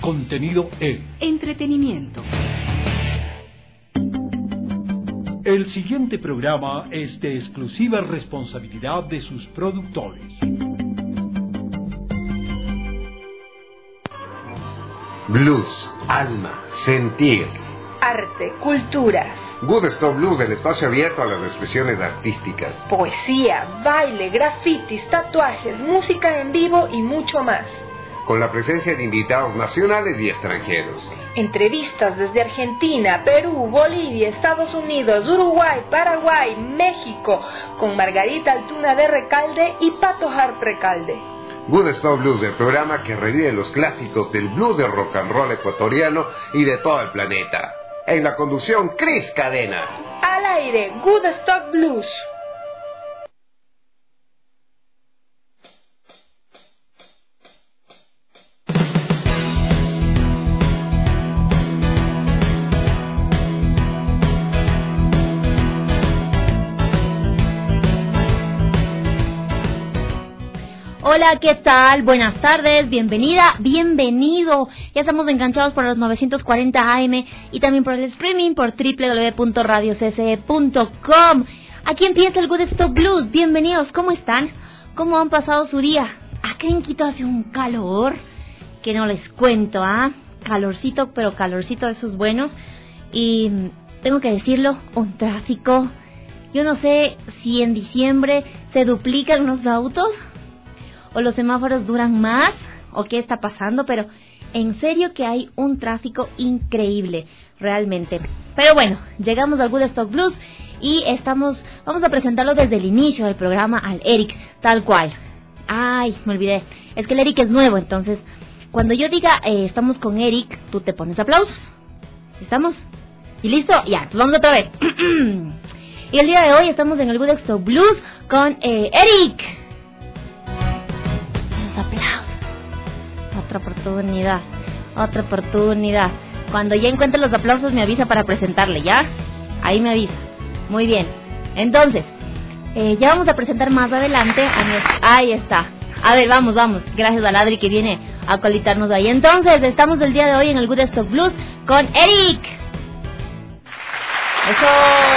contenido en entretenimiento. El siguiente programa es de exclusiva responsabilidad de sus productores. Blues, alma, sentir. Arte, culturas. Good Stop Blues, el espacio abierto a las expresiones artísticas. Poesía, baile, grafitis, tatuajes, música en vivo y mucho más. Con la presencia de invitados nacionales y extranjeros. Entrevistas desde Argentina, Perú, Bolivia, Estados Unidos, Uruguay, Paraguay, México, con Margarita Altuna de Recalde y Pato Hart Recalde. Good Stop Blues, el programa que revive los clásicos del blues de rock and roll ecuatoriano y de todo el planeta. En la conducción, Cris Cadena. Al aire, Good Stop Blues. Hola, ¿qué tal? Buenas tardes, bienvenida, bienvenido. Ya estamos enganchados por los 940 AM y también por el streaming por www.radiocce.com. Aquí empieza el Good Stop Blues. Bienvenidos, ¿cómo están? ¿Cómo han pasado su día? Acá en Quito hace un calor que no les cuento, calorcito, pero calorcito de esos buenos. Y tengo que decirlo, un tráfico. Yo no sé si en diciembre se duplican los autos o los semáforos duran más, o qué está pasando, pero en serio que hay un tráfico increíble, realmente. Pero bueno, llegamos al Good Stop Blues y vamos a presentarlo desde el inicio del programa al Eric, tal cual. Ay, me olvidé, es que el Eric es nuevo, entonces, cuando yo diga estamos con Eric, tú te pones aplausos. ¿Estamos? ¿Y listo? Ya, pues vamos otra vez. Y el día de hoy estamos en el Good Stop Blues con Eric. Aplausos. Otra oportunidad. Cuando ya encuentre los aplausos me avisa para presentarle, ¿ya? Ahí me avisa. Muy bien. Entonces, ya vamos a presentar más adelante a nuestro... Ahí está. A ver, vamos. Gracias a Ladri que viene a colitarnos ahí. Entonces, estamos el día de hoy en el Good Stop Blues con Eric. Eso.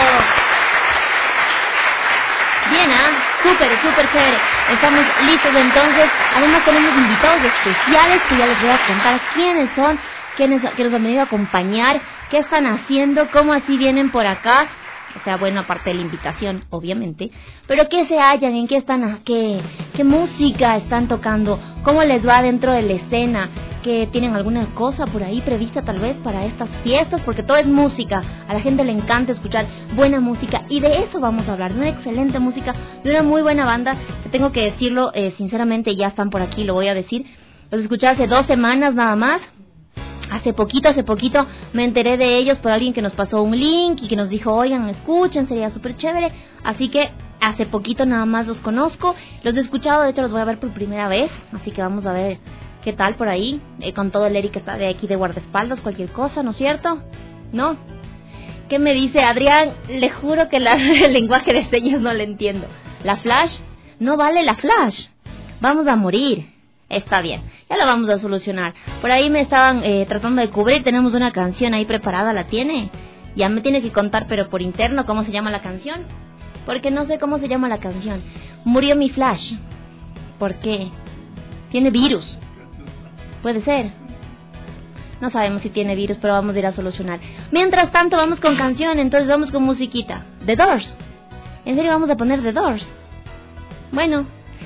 Bien, súper chévere. Estamos listos entonces. Además tenemos invitados especiales que ya les voy a contar quiénes son, que nos han venido a acompañar, qué están haciendo, cómo así vienen por acá. O sea, bueno, aparte de la invitación, obviamente. Pero qué se hallan, en qué están, qué música están tocando, cómo les va dentro de la escena, que tienen alguna cosa por ahí prevista tal vez para estas fiestas, porque todo es música. A la gente le encanta escuchar buena música y de eso vamos a hablar, de una excelente música, de una muy buena banda, que tengo que decirlo, sinceramente ya están por aquí, lo voy a decir. Los escuché hace 2 semanas nada más. Hace poquito me enteré de ellos por alguien que nos pasó un link y que nos dijo, oigan, escuchen, sería súper chévere. Así que hace poquito nada más los conozco, los he escuchado, de hecho los voy a ver por primera vez, así que vamos a ver qué tal por ahí, con todo el Eric que está de aquí de guardaespaldas, cualquier cosa, ¿no es cierto? ¿No? ¿Qué me dice Adrián? Le juro que el lenguaje de señas no le entiendo. ¿La flash? No vale la flash, vamos a morir. Está bien, ya lo vamos a solucionar. Por ahí me estaban tratando de cubrir, tenemos una canción ahí preparada, ¿la tiene? Ya me tiene que contar, pero por interno, ¿cómo se llama la canción? Porque no sé cómo se llama la canción. Murió mi flash. ¿Por qué? ¿Tiene virus? Puede ser. No sabemos si tiene virus, pero vamos a ir a solucionar. Mientras tanto, vamos con canción, entonces vamos con musiquita. The Doors. ¿En serio vamos a poner The Doors? Bueno,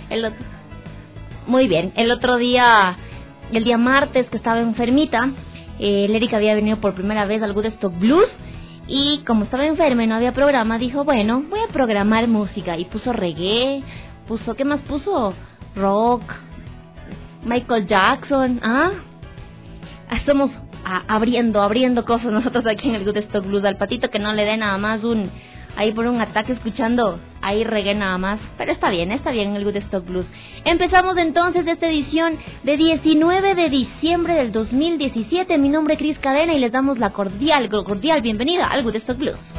muy bien, el otro día, el día martes que estaba enfermita, el Eric había venido por primera vez al Good Stop Blues y como estaba enferma y no había programa, dijo, bueno, voy a programar música y puso reggae, ¿qué más puso? Rock, Michael Jackson, Estamos abriendo cosas nosotros aquí en el Good Stop Blues, al patito que no le dé nada más ahí por un ataque escuchando ahí reggae nada más, pero está bien en el Good Stop Blues. Empezamos entonces esta edición de 19 de diciembre del 2017. Mi nombre es Cris Cadena y les damos la cordial bienvenida al Good Stop Blues.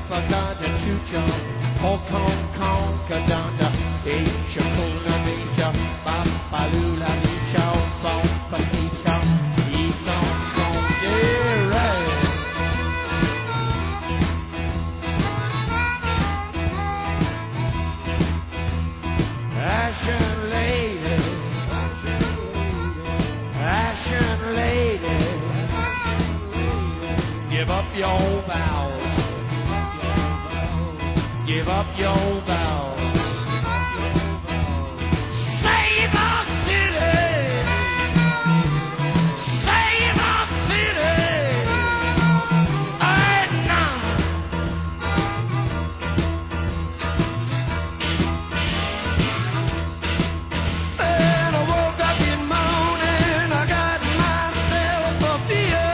Give up your vows. Give up your vows. Save our city. Save our city. Right now. And I woke up in the morning, I got myself a beer.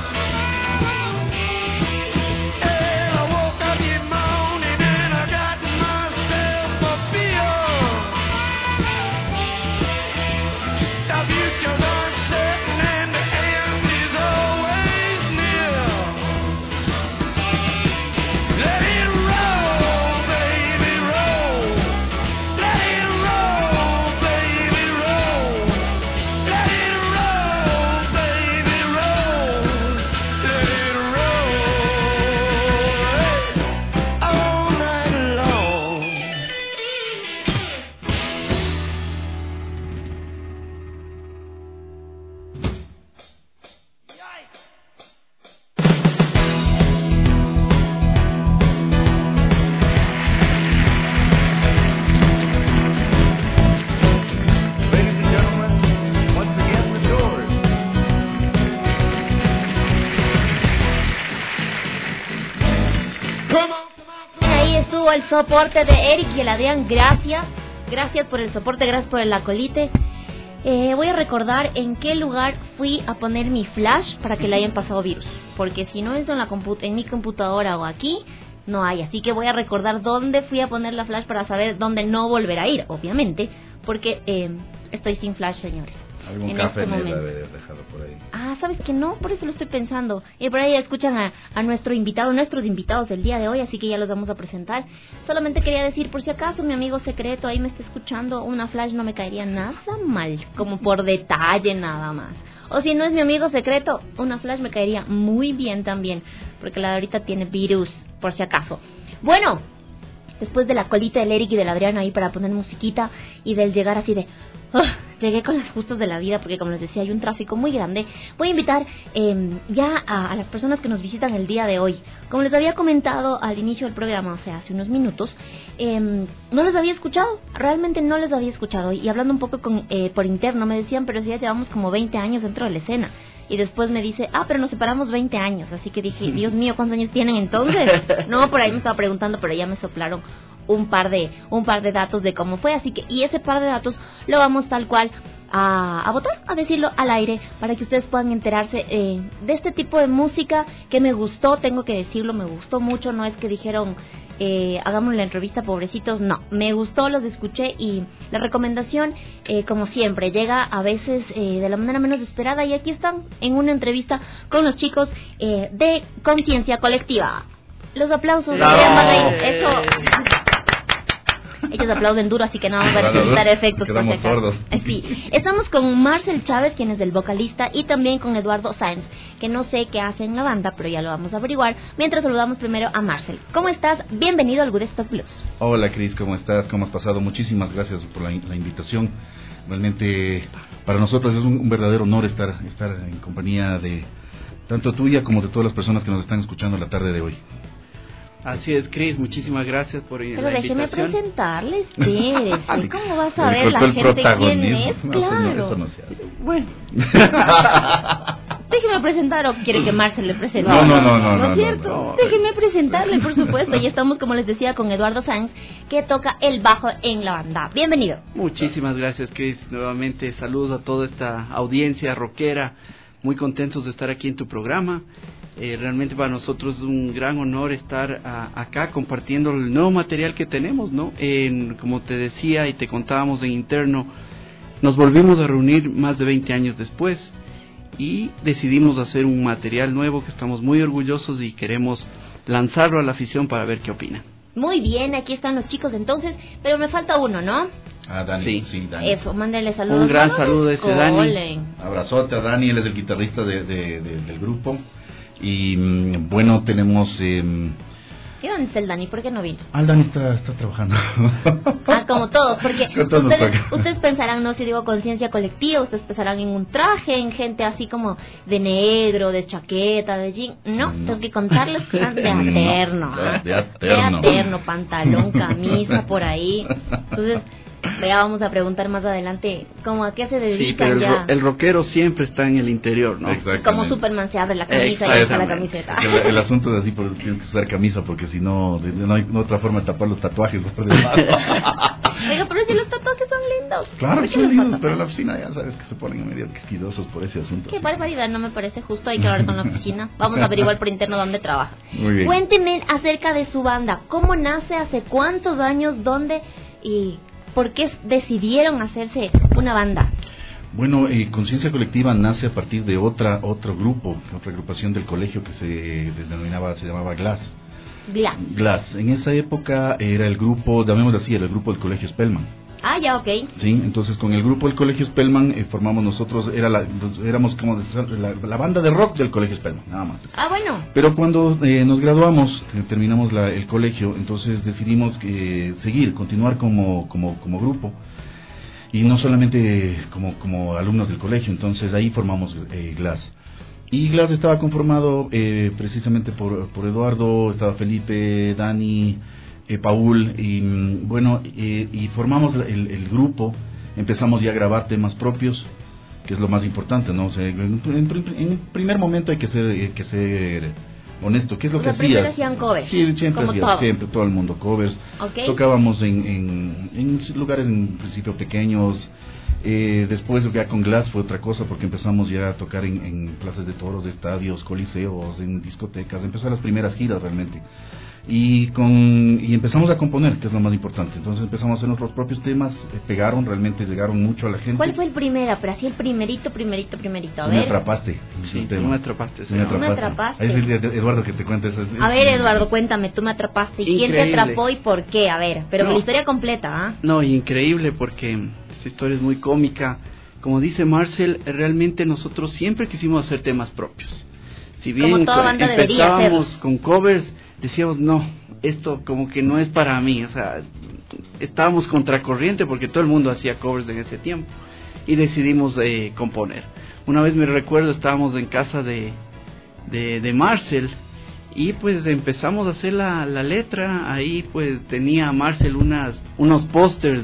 El soporte de Eric y el Adrián, gracias por el soporte, gracias por el acolite. Voy a recordar en qué lugar fui a poner mi flash para que le hayan pasado virus, porque si no es en mi computadora o aquí, no hay. Así que voy a recordar dónde fui a poner la flash para saber dónde no volver a ir, obviamente, porque estoy sin flash, señores. Algún en café este me momento. debe haber dejado por ahí. ¿Sabes que no? Por eso lo estoy pensando. Y por ahí escuchan a nuestros invitados del día de hoy, así que ya los vamos a presentar. Solamente quería decir, por si acaso mi amigo secreto ahí me está escuchando, una flash no me caería nada mal, como por detalle nada más. O si no es mi amigo secreto, una flash me caería muy bien también, porque la de ahorita tiene virus, por si acaso. Bueno, después de la colita del Eric y del Adrián ahí para poner musiquita y del llegar así de... llegué con las justas de la vida porque, como les decía, hay un tráfico muy grande. Voy a invitar ya a las personas que nos visitan el día de hoy. Como les había comentado al inicio del programa, o sea, hace unos minutos, no les había escuchado, realmente no les había escuchado. Y hablando un poco por interno, me decían, pero si ya llevamos como 20 años dentro de la escena. Y después me dice, pero nos separamos 20 años. Así que dije, Dios mío, ¿cuántos años tienen entonces? No, por ahí me estaba preguntando, pero ya me soplaron un par de datos de cómo fue, así que, y ese par de datos lo vamos tal cual a votar, a decirlo al aire, para que ustedes puedan enterarse de este tipo de música que me gustó, tengo que decirlo, me gustó mucho. No es que dijeron hagamos la entrevista, pobrecitos, no, me gustó, los escuché, y la recomendación, como siempre, llega a veces de la manera menos esperada, y aquí están en una entrevista con los chicos de Conciencia Colectiva. Los aplausos, eso. Ellos aplauden duro, así que no vamos a necesitar efectos. Quedamos sordos. Sí. Estamos con Marcel Chávez, quien es el vocalista, y también con Eduardo Sáenz, que no sé qué hace en la banda, pero ya lo vamos a averiguar. Mientras saludamos primero a Marcel. ¿Cómo estás? Bienvenido al Woodstock Blues. Hola, Cris, ¿cómo estás? ¿Cómo has pasado? Muchísimas gracias por la invitación. Realmente para nosotros es un verdadero honor estar en compañía de tanto tuya como de todas las personas que nos están escuchando la tarde de hoy. Así es, Cris, muchísimas gracias por la invitación. Pero déjeme presentarle, espérese. ¿Cómo va a saber la el gente quién es? No, claro. Eso no se hace. Bueno. Déjeme presentar, o quiere que Marcel le presente. No, ¿No es cierto? Déjeme presentarle, por supuesto. Y estamos, como les decía, con Eduardo Sáenz, que toca el bajo en la banda. Bienvenido. Muchísimas gracias, Cris. Nuevamente saludos a toda esta audiencia rockera. Muy contentos de estar aquí en tu programa. Realmente para nosotros es un gran honor estar acá compartiendo el nuevo material que tenemos, ¿no? Como te decía y te contábamos en interno, nos volvimos a reunir más de 20 años después, y decidimos hacer un material nuevo que estamos muy orgullosos y queremos lanzarlo a la afición para ver qué opina. Muy bien, aquí están los chicos entonces, pero me falta uno, ¿no? Dani, sí, Dani. Eso, mándale saludos. Un gran saludo a ese Dani. Abrazote a Dani, él es el guitarrista del grupo. Y bueno, tenemos... ¿Y dónde está el Dani? ¿Por qué no vino? El Dani está trabajando. Como todos, porque Todos ustedes pensarán, no, si digo conciencia colectiva, ustedes pensarán en un traje, en gente así como de negro, de chaqueta, de jean. No, tengo que contarles que están de aterno. De aterno, pantalón, camisa, por ahí. Entonces, ya vamos a preguntar más adelante cómo a qué se dedican. Sí, pero el rockero siempre está en el interior, ¿no? Y como Superman se abre la camisa y usa la camiseta. El asunto es así, por tienen que usar camisa, porque si no, no hay otra forma de tapar los tatuajes. Oiga, pero si los tatuajes son lindos. Claro que son lindos, pero en la oficina ya sabes que se ponen medio quisquilosos por ese asunto. Qué barbaridad, no me parece justo, hay que hablar con la oficina. Vamos a averiguar por interno dónde trabaja. Muy bien. Cuénteme acerca de su banda, ¿cómo nace, hace cuántos años, dónde y por qué decidieron hacerse una banda? Bueno, Conciencia Colectiva nace a partir de otra agrupación del colegio que se llamaba Glass. Glass. En esa época era el grupo, llamémoslo así, era el grupo del colegio Spellman. Ah, ya, ok. Sí, entonces con el grupo del colegio Spellman formamos nosotros, éramos como la banda de rock del colegio Spellman, nada más. Ah, bueno. Pero cuando nos graduamos, terminamos el colegio, entonces decidimos continuar como grupo. Y no solamente como alumnos del colegio, entonces ahí formamos Glass. Y Glass estaba conformado precisamente por Eduardo, estaba Felipe, Dani, Paul, y bueno, y formamos el grupo, empezamos ya a grabar temas propios, que es lo más importante, ¿no? O sea, en primer momento hay que ser honesto. ¿Qué es lo que hacías? Siempre hacían covers. Sí, siempre todo el mundo covers. Okay. Tocábamos en lugares en principio pequeños. Después ya con Glass fue otra cosa, porque empezamos ya a tocar en plazas de toros, de estadios, coliseos, en discotecas. Empezaron las primeras giras realmente. Y empezamos a componer, que es lo más importante. Entonces empezamos a hacer nuestros propios temas, llegaron mucho a la gente. ¿Cuál fue el primero? Pero así el primerito, a ver. Me atrapaste. Sí, tú me atrapaste. Tú me atrapaste. Ahí es Eduardo que te cuenta eso. A ver, Eduardo, cuéntame, tú me atrapaste. ¿Y quién te atrapó y por qué? A ver, pero la historia completa, ¿ah? No, increíble, porque esta historia es muy cómica. Como dice Marcel, realmente nosotros siempre quisimos hacer temas propios. Si bien como toda banda empezábamos con covers, decíamos, no, esto como que no es para mí, o sea, estábamos contracorriente porque todo el mundo hacía covers en ese tiempo y decidimos componer. Una vez me recuerdo, estábamos en casa de Marcel y pues empezamos a hacer la letra. Ahí pues tenía Marcel unos pósters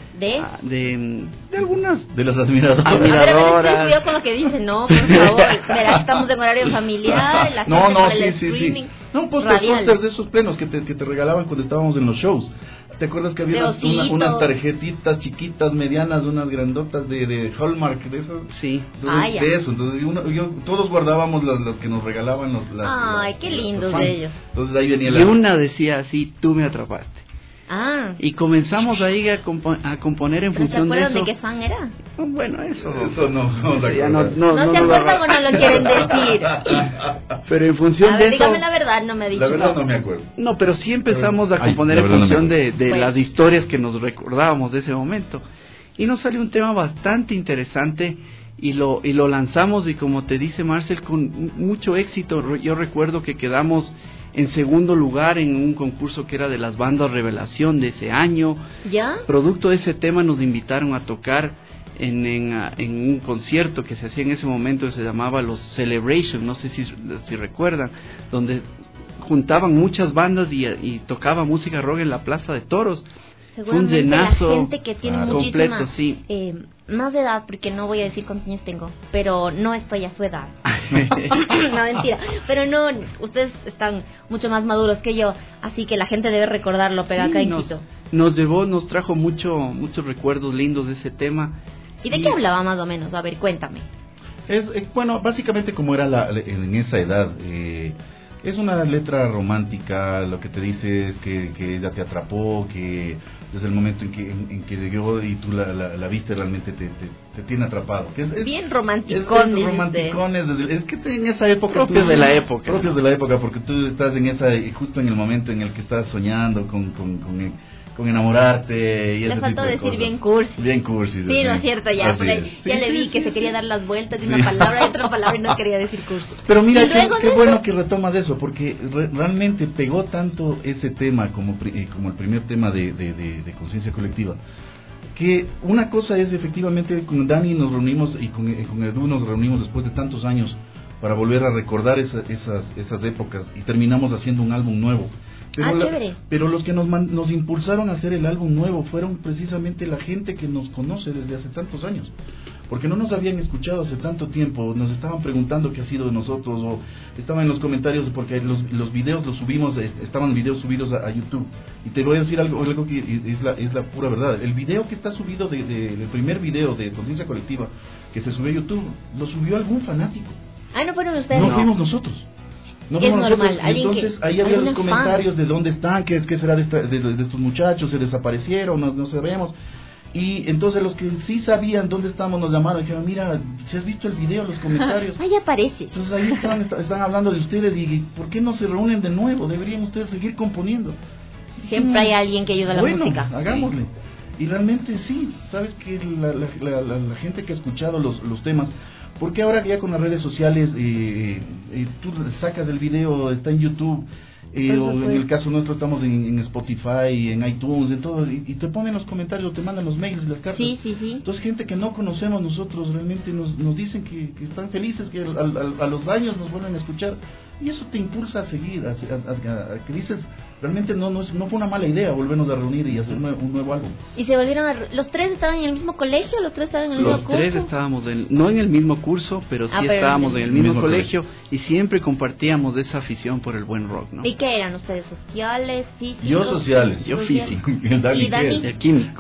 de algunas de las admiradoras. A ver, cuidado con lo que dicen, no, por favor. Mira, estamos en horario familiar, la gente por el streaming. No, pósters de esos plenos que te regalaban cuando estábamos en los shows. ¿Te acuerdas que había unas tarjetitas chiquitas, medianas, unas grandotas de Hallmark, de esas? Sí. Entonces, de eso. Entonces, todos guardábamos las que nos regalaban qué lindos de ellos. Entonces ahí venía y una decía así, tú me atrapaste. Y comenzamos ahí a componer en función de eso. ¿Se acuerdan de qué fan era? Bueno, eso no se acuerdan o no lo quieren decir. Pero en función de eso, dígame la verdad, no me ha dicho. La verdad no me acuerdo. No, pero sí empezamos a componer en función de las historias que nos recordábamos de ese momento. Y nos salió un tema bastante interesante y lo lanzamos, y como te dice Marcel, con mucho éxito. Yo recuerdo que quedamos en segundo lugar en un concurso que era de las bandas Revelación de ese año. ¿Ya? Producto de ese tema nos invitaron a tocar en un concierto que se hacía en ese momento, que se llamaba los Celebration, no sé si recuerdan, donde juntaban muchas bandas y tocaba música rock en la Plaza de Toros. Seguramente un llenazo, la gente que tiene muchísima completo, sí. Más de edad, porque no voy a decir cuántos años tengo, pero no estoy a su edad. No, mentira, pero no, ustedes están mucho más maduros que yo, así que la gente debe recordarlo, pero sí, acá en Quito nos trajo muchos recuerdos lindos de ese tema. ¿Y de qué hablaba más o menos? A ver, cuéntame. Bueno, básicamente como era en esa edad, es una letra romántica. Lo que te dice es que ella te atrapó, que desde el momento en que llegó y tú la viste, realmente te tiene atrapado. Bien romanticón. Es que en esa época... Propios de la época. Propios de la época, porque tú estás en esa, justo en el momento en el que estás soñando con enamorarte y le faltó decir bien cursi. Bien cursi. Sí, no es cierto, ya le vi que se quería dar las vueltas de una palabra y otra palabra y no quería decir cursi. Pero mira, qué bueno que retomas eso, porque realmente pegó tanto ese tema como el primer tema de conciencia colectiva, que una cosa es efectivamente con Dani nos reunimos y con Edu nos reunimos después de tantos años para volver a recordar esas épocas y terminamos haciendo un álbum nuevo. Pero los que nos impulsaron a hacer el álbum nuevo fueron precisamente la gente que nos conoce desde hace tantos años, porque no nos habían escuchado hace tanto tiempo, nos estaban preguntando qué ha sido de nosotros, o estaban en los comentarios, porque los videos los subimos, estaban videos subidos a YouTube, y te voy a decir algo que es la pura verdad. El video que está subido el primer video de Conciencia Colectiva que se subió a YouTube, lo subió algún fanático. ¿No fueron ustedes? No fuimos nosotros. No, es normal. Entonces ahí había los comentarios de dónde están, qué será de estos muchachos, se desaparecieron, no sabemos. Y entonces los que sí sabían dónde estábamos nos llamaron y dijeron, mira, si has visto el video, los comentarios. Ahí aparece. Entonces ahí están hablando de ustedes y ¿por qué no se reúnen de nuevo? Deberían ustedes seguir componiendo. Siempre hay alguien que ayuda a la música. Hagámosle. Y realmente sí, sabes que la gente que ha escuchado los temas, porque ahora ya con las redes sociales tú sacas el video, está en YouTube, o en el caso nuestro estamos en Spotify, en iTunes, en todo, y te ponen los comentarios, te mandan los mails, las cartas. Sí. Entonces gente que no conocemos nosotros realmente nos dicen que están felices, que a los años nos vuelven a escuchar, y eso te impulsa a seguir, a que dices, realmente no fue una mala idea volvernos a reunir y hacer un nuevo álbum. ¿Y se volvieron ¿Los tres estaban en el mismo colegio? ¿Los tres estaban en el mismo curso? Los tres estábamos no en el mismo curso, pero sí estábamos en el mismo colegio y siempre compartíamos esa afición por el buen rock, ¿no? ¿Y qué eran ustedes? ¿Sociales? ¿Físicos? Yo sociales. Yo físico. ¿Y Dani? El químico.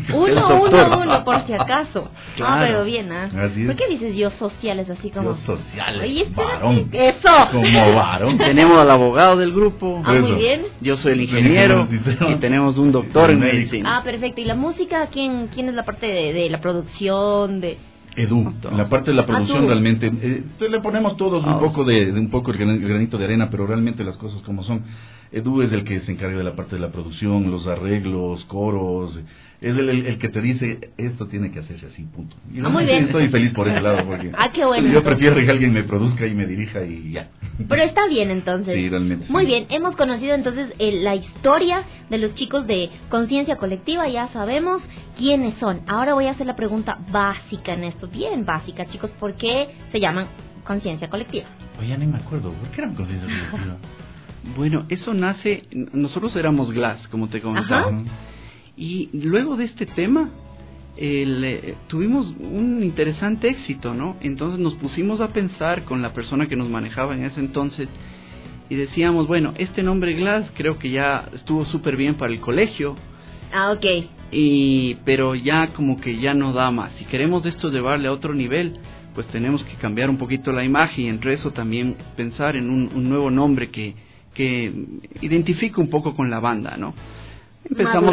Uno, por si acaso. Claro. Pero bien, ¿por qué dices yo sociales así como? Yo sociales. Oye, varón. Eso. Como varón. Tenemos al abogado del grupo. Muy bien. Yo soy el ingeniero y tenemos un doctor en medicina. Perfecto. ¿Y la música? ¿Quién es la parte de la producción? Edu, en la parte de la producción realmente le ponemos todos un poco el granito de arena, pero realmente las cosas como son. Edu es el que se encarga de la parte de la producción, los arreglos, coros, es el que te dice esto tiene que hacerse así, punto. Y muy bien. Estoy feliz por ese lado porque qué bueno. Yo prefiero que alguien me produzca y me dirija y ya. Pero está bien entonces. Sí, realmente. Muy bien, hemos conocido entonces la historia de los chicos de Conciencia Colectiva, ya sabemos quiénes son. Ahora voy a hacer la pregunta básica en esto, bien básica, chicos, ¿por qué se llaman Conciencia Colectiva? Oye, ya ni me acuerdo, ¿por qué eran Conciencia Colectiva? Bueno, eso nace, nosotros éramos Glass, como te comentaba. Y luego de este tema tuvimos un interesante éxito, ¿no? Entonces nos pusimos a pensar con la persona que nos manejaba en ese entonces y decíamos, bueno, este nombre Glass creo que ya estuvo súper bien para el colegio. Ok. Pero ya como que ya no da más. Si queremos esto llevarle a otro nivel, pues tenemos que cambiar un poquito la imagen y entre eso también pensar en un nuevo nombre que identifique un poco con la banda, ¿no? Empezamos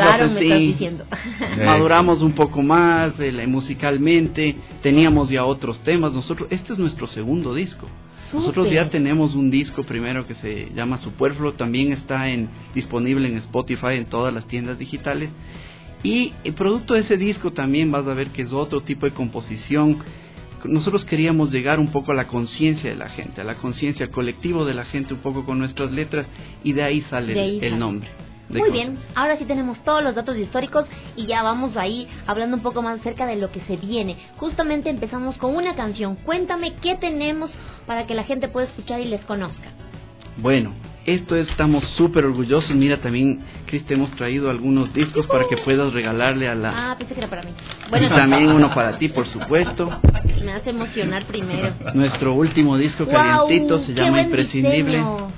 maduramos un poco más musicalmente, teníamos ya otros temas. Este es nuestro segundo disco. Súper. Nosotros ya tenemos un disco primero que se llama Superfluo, también está disponible en Spotify, en todas las tiendas digitales. Y el producto de ese disco también vas a ver que es otro tipo de composición. Nosotros queríamos llegar un poco a la conciencia de la gente, a la conciencia colectiva de la gente, un poco con nuestras letras, y de ahí sale el nombre. Muy bien, ahora sí tenemos todos los datos históricos y ya vamos ahí hablando un poco más acerca de lo que se viene. Justamente empezamos con una canción. Cuéntame qué tenemos para que la gente pueda escuchar y les conozca. Bueno, estamos súper orgullosos. Mira, también, Cris, te hemos traído algunos discos para que puedas regalarle a la... pensé que era para mí. Bueno, y también uno para ti, por supuesto. Me hace emocionar primero. Nuestro último disco calientito se llama Imprescindible. Diseño.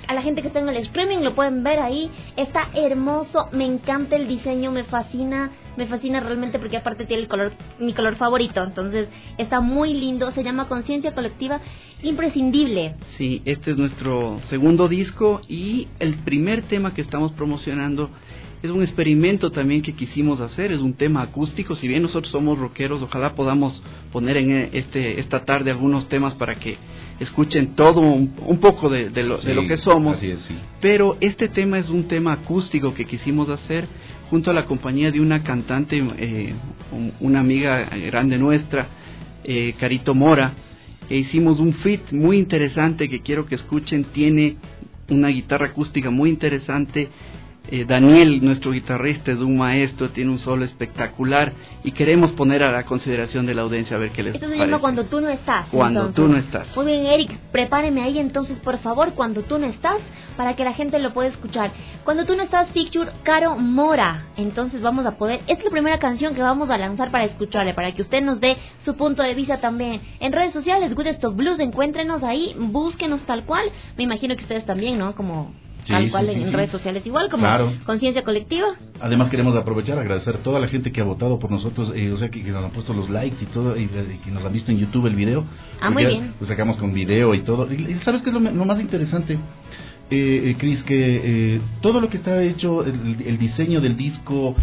a la gente que está en el streaming lo pueden ver ahí. Está hermoso, me encanta el diseño, me fascina realmente porque aparte tiene el color, mi color favorito. Entonces está muy lindo, se llama Conciencia Colectiva, imprescindible. Sí, este es nuestro segundo disco y el primer tema que estamos promocionando es un experimento también que quisimos hacer, es un tema acústico. Si bien nosotros somos rockeros, ojalá podamos poner en esta tarde algunos temas para que escuchen todo un poco de lo que somos. Así es, sí. Pero este tema es un tema acústico que quisimos hacer junto a la compañía de una cantante, una amiga grande nuestra, Carito Mora. Hicimos un feat muy interesante que quiero que escuchen. Tiene una guitarra acústica muy interesante. Daniel, nuestro guitarrista, es un maestro, tiene un solo espectacular y queremos poner a la consideración de la audiencia a ver qué les parece. Esto se llama Cuando tú no estás. Cuando entonces. tú no estás. Muy bien, Eric, prepáreme ahí entonces, por favor, Cuando tú no estás, para que la gente lo pueda escuchar. Cuando tú no estás, feature Caro Mora. Entonces vamos a poder, esta es la primera canción que vamos a lanzar para escucharle, para que usted nos dé su punto de vista también. En redes sociales, Woodstock Blues, encuéntrenos ahí, búsquenos tal cual. Me imagino que ustedes también, ¿no? Como Sí, tal cual sí, en sí. redes sociales, igual como Claro. Conciencia Colectiva. Además queremos aprovechar, agradecer a toda la gente que ha votado por nosotros, o sea, que nos han puesto los likes y todo, y que nos han visto en YouTube el video. Muy Ya bien. lo sacamos con video y todo. Y ¿sabes qué es lo más interesante, Cris? Que todo lo que está hecho, el diseño del disco,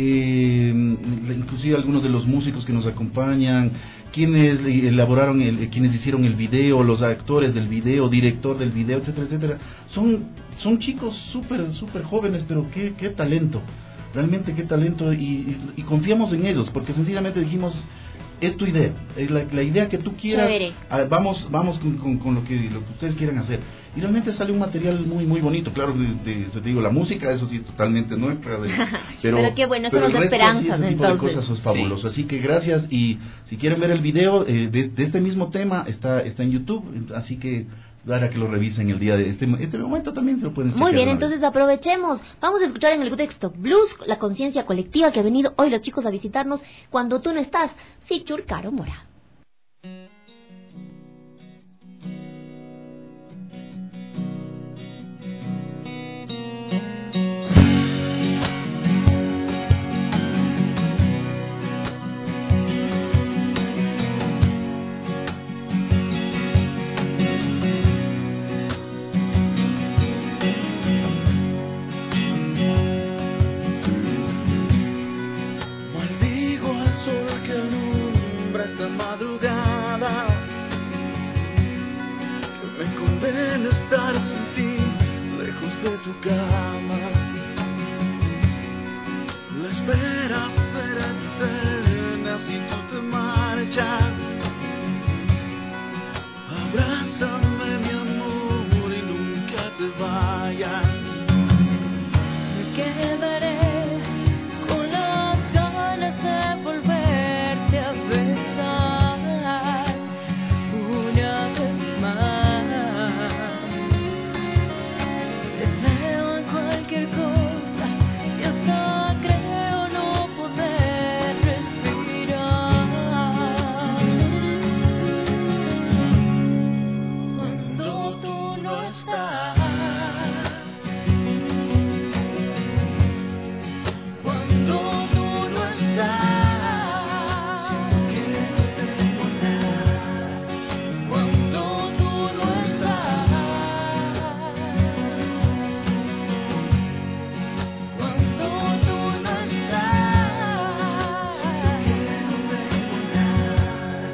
inclusive algunos de los músicos que nos acompañan, quienes elaboraron, quienes hicieron el video, los actores del video, director del video, etcétera, etcétera, son chicos súper jóvenes, pero qué talento, realmente qué talento, y confiamos en ellos, porque sencillamente dijimos, es tu idea, es la idea que tú quieras. Chévere. Vamos con lo que ustedes quieran hacer, y realmente sale un material muy bonito. Claro, te digo, la música, eso sí, totalmente nuestra, Pero qué bueno, eso pero nos da el resto, esperanzas, sí, ese tipo de entonces. cosas es fabuloso. Así que gracias, y si quieren ver el video de este mismo tema, está en YouTube, así que para que lo revisen el día de este momento también se lo pueden checar. Muy bien, una vez. entonces aprovechemos. Vamos a escuchar en el Woodstock Blues la conciencia colectiva que ha venido hoy los chicos a visitarnos. Cuando tú no estás, feature Caro Mora. Maldigo al sol que alumbra esta madrugada, que me condena a estar sin ti, lejos de tu cama. La espera será eterna si tú te marchas. Abrázame, mi amor, y nunca te vayas. Me quedaré con las ganas de volverte a besar una vez más. Te veo en cualquier cosa y hasta creo no poder respirar. Cuando tú no estás. Cuando tú no estás, siento que no tengo nada. Cuando tú no estás, cuando tú no estás, siento que no tengo nada.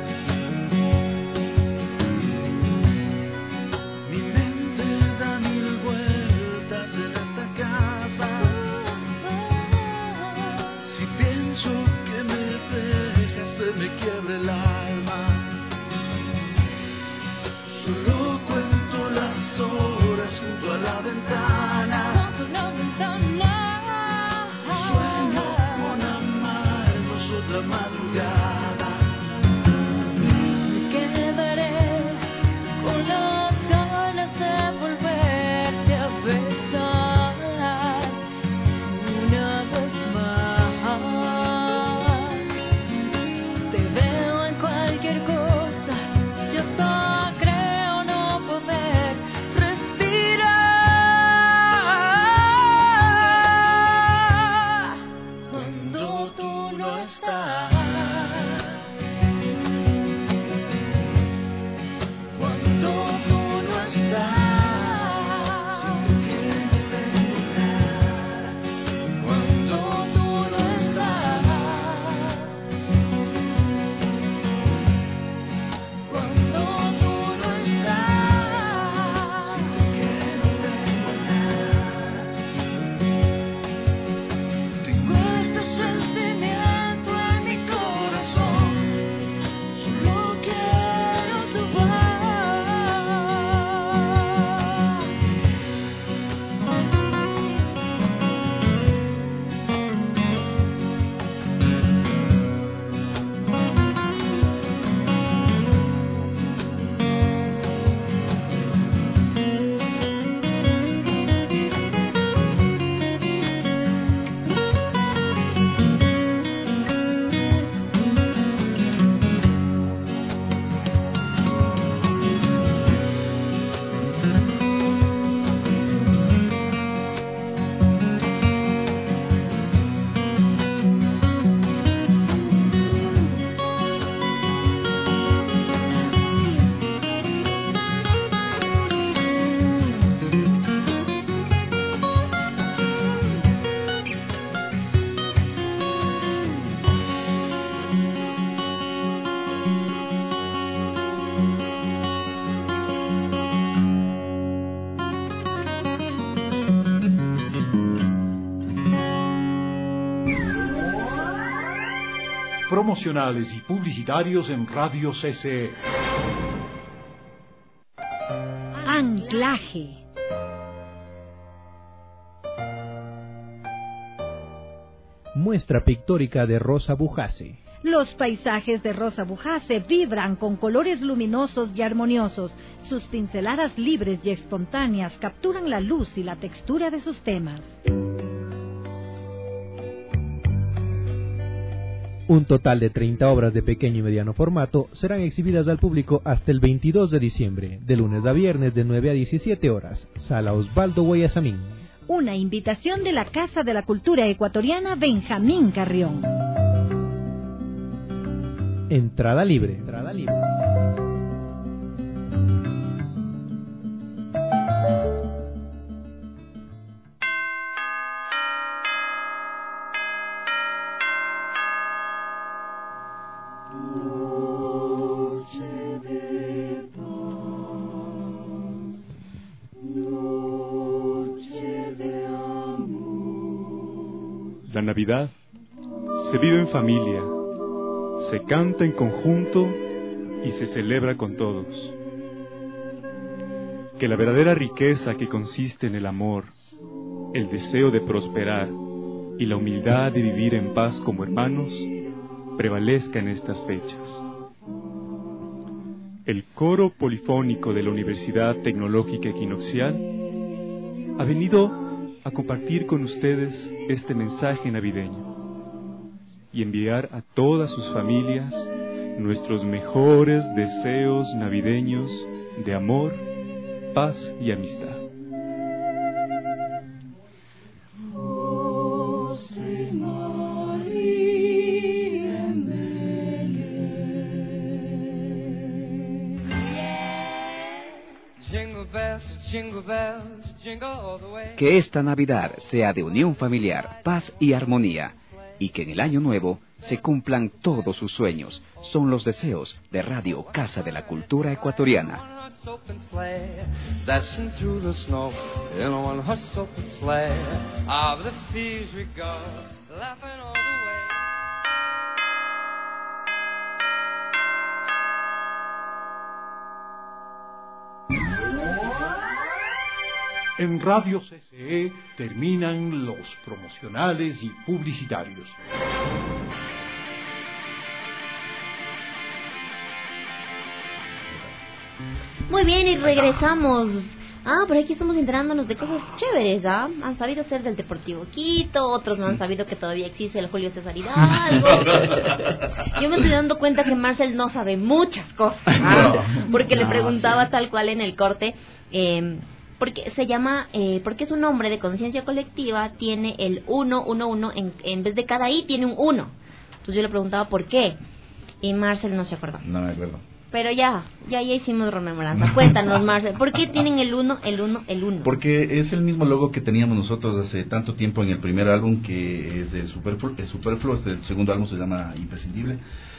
Mi mente da mil vueltas en esta casa. Si pienso que me dejas, se me quiebra el alma. Solo cuento las horas junto a la ventana. Sueño con amarnos otra madrugada. Me quedaré con las ganas de volverte a besar una vez más. Te veo en cualquier promocionales y publicitarios en Radio CCE. Anclaje. Muestra pictórica de Rosa Bujase. Los paisajes de Rosa Bujase vibran con colores luminosos y armoniosos. Sus pinceladas libres y espontáneas capturan la luz y la textura de sus temas. Un total de 30 obras de pequeño y mediano formato serán exhibidas al público hasta el 22 de diciembre, de lunes a viernes de 9 a 17 horas, Sala Osvaldo Guayasamín. Una invitación de la Casa de la Cultura Ecuatoriana Benjamín Carrión. Entrada libre. Entrada libre. La Navidad se vive en familia, se canta en conjunto y se celebra con todos. Que la verdadera riqueza que consiste en el amor, el deseo de prosperar y la humildad de vivir en paz como hermanos prevalezca en estas fechas. El coro polifónico de la Universidad Tecnológica Equinoccial ha venido a compartir con ustedes este mensaje navideño y enviar a todas sus familias nuestros mejores deseos navideños de amor, paz y amistad. Que esta Navidad sea de unión familiar, paz y armonía, y que en el año nuevo se cumplan todos sus sueños. Son los deseos de Radio Casa de la Cultura Ecuatoriana. En Radio CCE terminan los promocionales y publicitarios. Muy bien, y regresamos. Por aquí estamos enterándonos de cosas chéveres, Han sabido ser del Deportivo Quito, otros no han sabido que todavía existe el Julio César Hidalgo. Yo me estoy dando cuenta que Marcel no sabe muchas cosas, porque le preguntaba tal cual en el corte, porque se llama, porque es un nombre de conciencia colectiva, tiene el 111, en vez de cada I tiene un 1. Entonces yo le preguntaba por qué, y Marcel no se acordó. No me acuerdo. Pero ya hicimos rememoranza. Cuéntanos, Marcel, ¿por qué tienen el 1? Porque es el mismo logo que teníamos nosotros hace tanto tiempo en el primer álbum, que es de Superfluo. El segundo álbum se llama Imprescindible.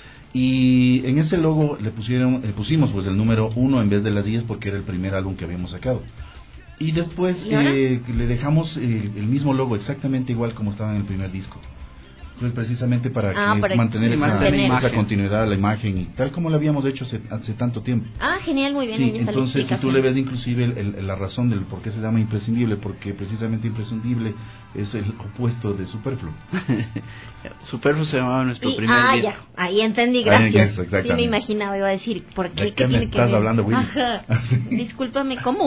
Y en ese logo le pusimos pues el número 1 en vez de las 10, porque era el primer álbum que habíamos sacado. Y después le dejamos el mismo logo exactamente igual como estaba en el primer disco. Pues precisamente para mantener esa continuidad, la imagen, y tal como lo habíamos hecho hace tanto tiempo. Genial, muy bien. Sí, entonces si tú le ves inclusive la razón del por qué se llama Imprescindible, porque precisamente Imprescindible es el opuesto de Superfluo. Superfluo se llamaba nuestro primer disco. Ya, ahí entendí, gracias. Sí, me imaginaba, iba a decir, ¿por qué? ¿Qué me estás hablando, Willy? Ajá, discúlpame, ¿cómo?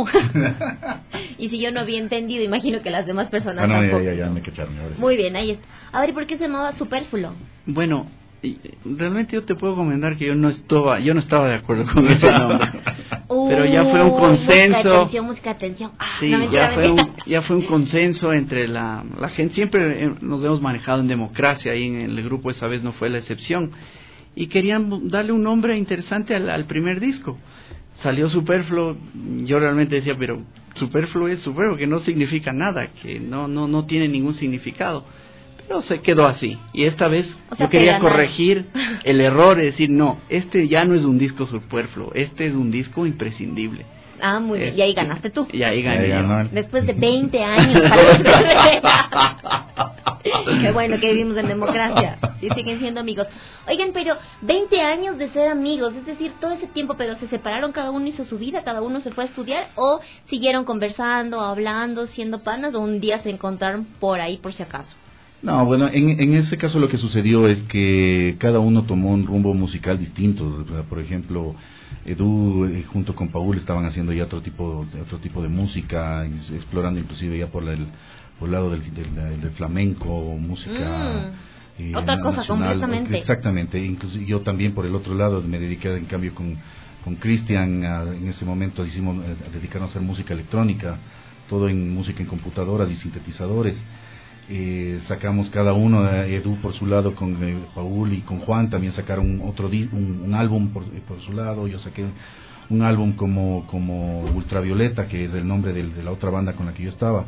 Y si yo no había entendido, imagino que las demás personas tampoco. Ya me cacharon. Muy bien, ahí está. A ver, ¿por qué se llamaba Superfluo? Bueno, realmente yo te puedo comentar que yo no estaba de acuerdo con ese nombre. Pero ya fue un consenso. Música, atención. Sí, ya fue un consenso entre la gente. Siempre nos hemos manejado en democracia, y en el grupo esa vez no fue la excepción. Y querían darle un nombre interesante al primer disco. Salió Superfluo. Yo realmente decía, pero Superfluo es superfluo, que no significa nada, que no tiene ningún significado. Pero se quedó así. Y esta vez yo quería corregir el error y decir, no, este ya no es un disco superfluo, este es un disco imprescindible. Muy bien, y ahí ganaste tú. Y ahí gané yo. Después de 20 años. Qué bueno que vivimos en democracia y siguen siendo amigos. Oigan, pero 20 años de ser amigos, es decir, todo ese tiempo, pero se separaron, cada uno hizo su vida, cada uno se fue a estudiar, o siguieron conversando, hablando, siendo panas, o un día se encontraron por ahí por si acaso. No, bueno, en ese caso lo que sucedió es que cada uno tomó un rumbo musical distinto. Por ejemplo, Edu junto con Paul estaban haciendo ya otro tipo de música, explorando inclusive ya por el lado del flamenco, música otra cosa nacional, completamente. Exactamente, inclusive yo también por el otro lado me dediqué en cambio con Cristian, en ese momento hicimos dedicarnos a hacer música electrónica, todo en música en computadoras y sintetizadores. Sacamos cada uno, Edu por su lado con Paul y con Juan también sacaron un álbum por su lado. Yo saqué un álbum como Ultravioleta, que es el nombre de la otra banda con la que yo estaba.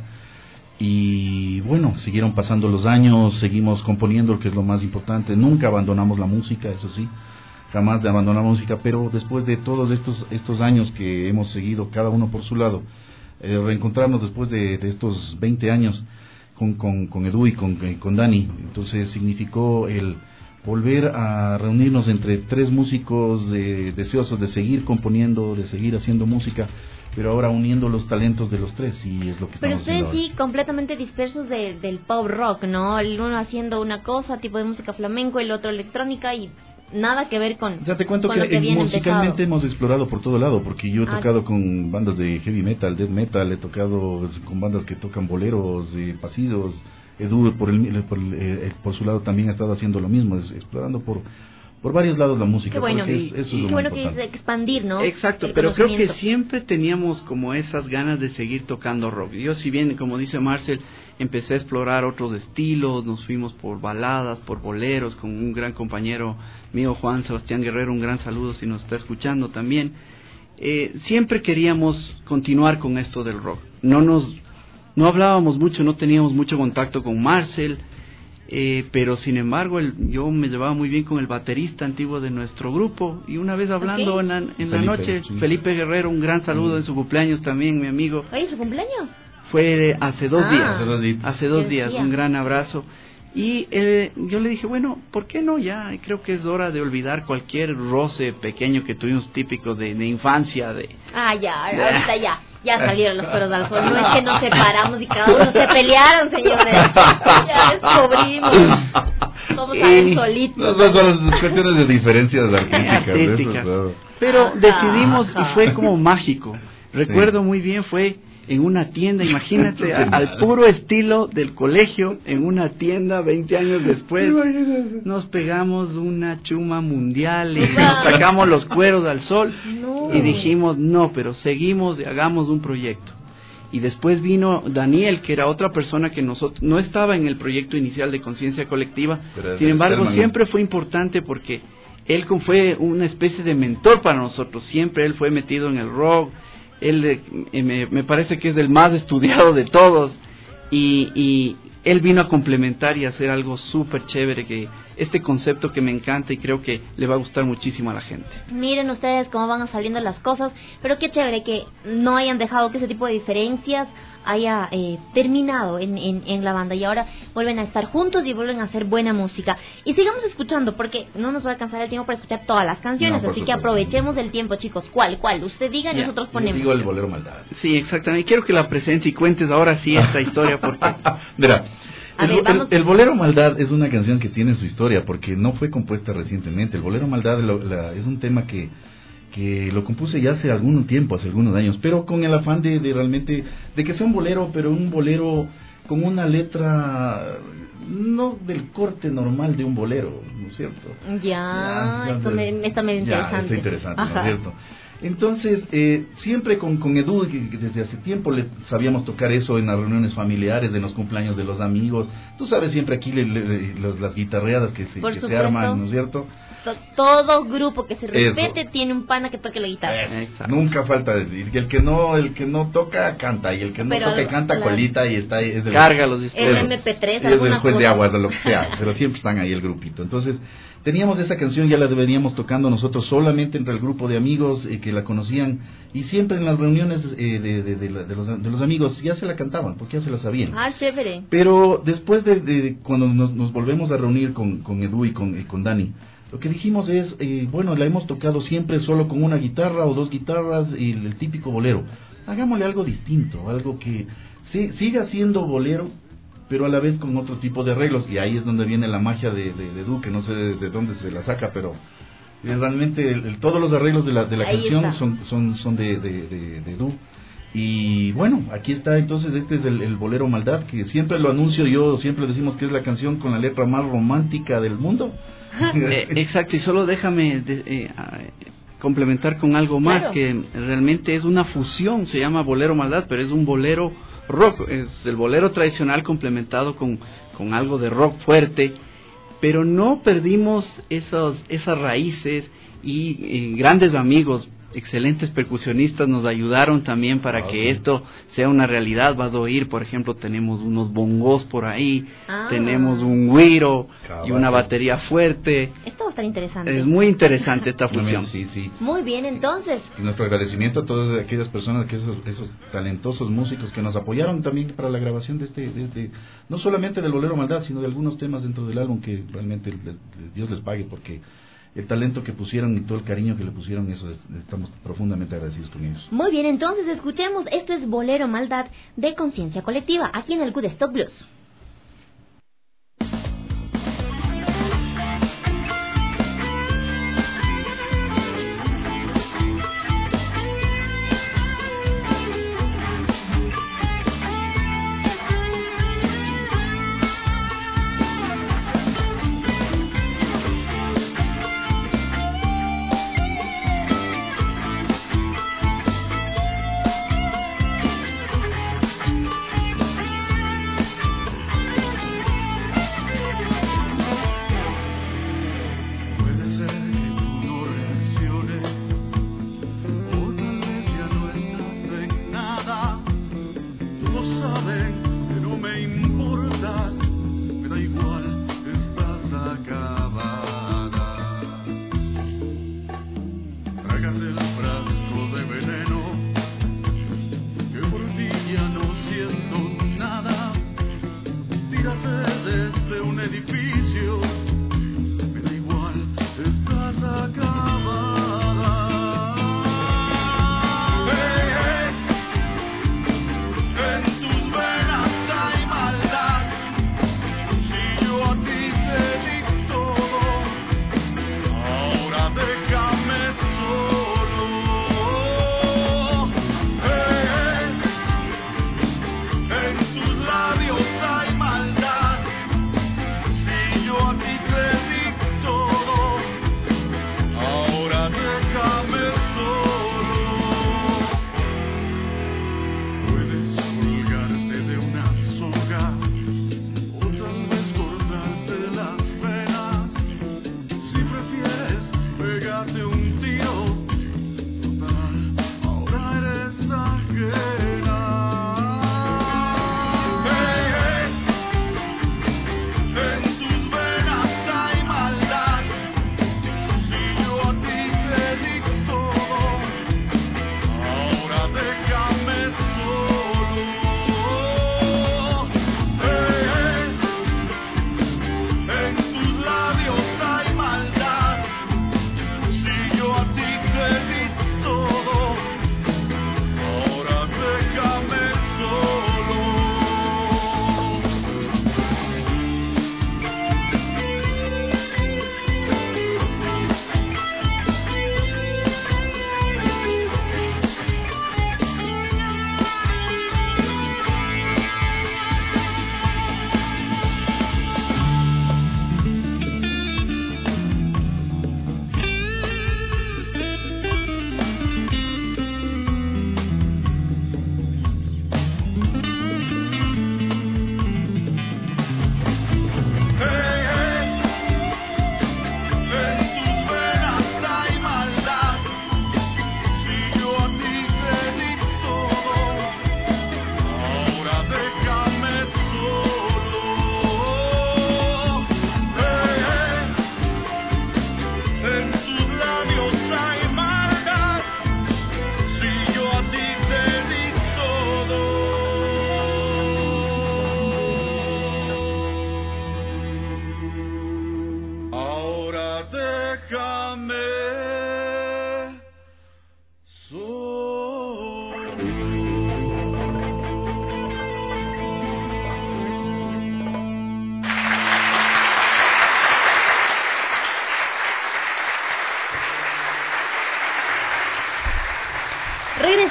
Y bueno, siguieron pasando los años, seguimos componiendo, que es lo más importante. Nunca abandonamos la música, eso sí, jamás de abandonar la música, pero después de todos estos años que hemos seguido cada uno por su lado, reencontrarnos después de estos 20 años con Edu y con Dani, entonces significó el volver a reunirnos entre tres músicos deseosos de seguir componiendo, de seguir haciendo música, pero ahora uniendo los talentos de los tres, y es lo que pero estamos haciendo. Pero ustedes sí, completamente dispersos del pop rock, ¿no? El uno haciendo una cosa, tipo de música flamenco, el otro electrónica, y nada que ver con. O sea, te cuento que musicalmente hemos explorado por todo lado, porque yo he tocado con bandas de heavy metal, death metal, he tocado con bandas que tocan boleros, pasillos. Edu por su lado también ha estado haciendo lo mismo, explorando por varios lados la música. Qué bueno, eso es lo qué bueno importante. que es expandir, ¿no? Exacto, pero creo que siempre teníamos como esas ganas de seguir tocando rock. Yo, si bien, como dice Marcel, empecé a explorar otros estilos, nos fuimos por baladas, por boleros, con un gran compañero mío, Juan Sebastián Guerrero, un gran saludo si nos está escuchando también. Siempre queríamos continuar con esto del rock. No hablábamos mucho, no teníamos mucho contacto con Marcel, pero sin embargo yo me llevaba muy bien con el baterista antiguo de nuestro grupo, y una vez hablando en la noche, sí. Felipe Guerrero, un gran saludo en su cumpleaños también, mi amigo. ¿Oye, su cumpleaños? Fue hace 2 días, hace 2 días, un gran abrazo. Y yo le dije, bueno, ¿por qué no ya? Creo que es hora de olvidar cualquier roce pequeño que tuvimos típico de infancia. Ahorita ya salieron los perros al sol. No es que nos separamos y cada uno se pelearon, señores. Ya descubrimos. Vamos a ver solitos. No, son las cuestiones de diferencias artísticas. Pero decidimos, y fue como mágico. Recuerdo muy bien, fue en una tienda, imagínate, al puro estilo del colegio, en una tienda 20 años después, nos pegamos una chuma mundial y nos sacamos los cueros al sol y dijimos, no, pero seguimos y hagamos un proyecto. Y después vino Daniel, que era otra persona que nosotros no estaba en el proyecto inicial de Conciencia Colectiva, sin embargo siempre fue importante porque él fue una especie de mentor para nosotros, siempre él fue metido en el rock. Él me parece que es el más estudiado de todos, y él vino a complementar y a hacer algo súper chévere, que este concepto que me encanta y creo que le va a gustar muchísimo a la gente. Miren ustedes cómo van saliendo las cosas, pero qué chévere que no hayan dejado que ese tipo de diferencias haya terminado en la banda, y ahora vuelven a estar juntos y vuelven a hacer buena música. Y sigamos escuchando, porque no nos va a alcanzar el tiempo para escuchar todas las canciones, así que aprovechemos el tiempo, chicos. ¿Cuál? Usted diga y nosotros ponemos. Yo digo el Bolero Maldad. Sí, exactamente. Quiero que la presentes y cuentes ahora sí esta historia, porque mira, el Bolero Maldad es una canción que tiene su historia, porque no fue compuesta recientemente. El Bolero Maldad es un tema que lo compuse ya hace algún tiempo, hace algunos años, pero con el afán de realmente, de que sea un bolero, pero un bolero con una letra no del corte normal de un bolero, ¿no es cierto? Esto me está medio interesante. Está interesante, ¿no es cierto? Entonces, siempre con Edu, que desde hace tiempo sabíamos tocar eso en las reuniones familiares, en los cumpleaños de los amigos. Tú sabes, siempre aquí las guitarreadas que se arman, ¿no es cierto? todo grupo que se respete tiene un pana que toque la guitarra. Nunca falta decir que el que no toca canta, y el que no toca canta colita y está es del, carga los el MP3, es del juez de aguas, de lo que sea, pero siempre están ahí el grupito. Entonces teníamos esa canción, ya la veníamos tocando nosotros solamente entre el grupo de amigos que la conocían, y siempre en las reuniones de los amigos ya se la cantaban, porque ya se la sabían. Ah, chévere. Pero después de cuando nos volvemos a reunir con Edu y con Dani, lo que dijimos es, bueno, la hemos tocado siempre solo con una guitarra o dos guitarras, y el típico bolero. Hagámosle algo distinto, algo que siga siendo bolero, pero a la vez con otro tipo de arreglos, y ahí es donde viene la magia de Edu, que no sé de dónde se la saca, pero realmente todos los arreglos de la canción son de Edu. Y bueno, aquí está entonces, este es el Bolero Maldad, que siempre lo anuncio yo, siempre decimos que es la canción con la letra más romántica del mundo. Exacto, y solo déjame complementar con algo más, claro, que realmente es una fusión, se llama Bolero Maldad, pero es un bolero rock, es el bolero tradicional complementado con algo de rock fuerte, pero no perdimos esas raíces, y grandes amigos, excelentes percusionistas nos ayudaron también para que esto sea una realidad. Vas a oír, por ejemplo, tenemos unos bongos por ahí, tenemos un güiro y una batería fuerte. Esto va a estar interesante. Es muy interesante esta fusión. Sí. Muy bien, entonces. Y nuestro agradecimiento a todas aquellas personas, esos talentosos músicos que nos apoyaron también para la grabación de este no solamente del Bolero Maldad, sino de algunos temas dentro del álbum, que realmente Dios les pague, porque el talento que pusieron y todo el cariño que le pusieron, eso estamos profundamente agradecidos con ellos. Muy bien, entonces escuchemos, esto es Bolero Maldad de Conciencia Colectiva, aquí en el Good Stop Blues.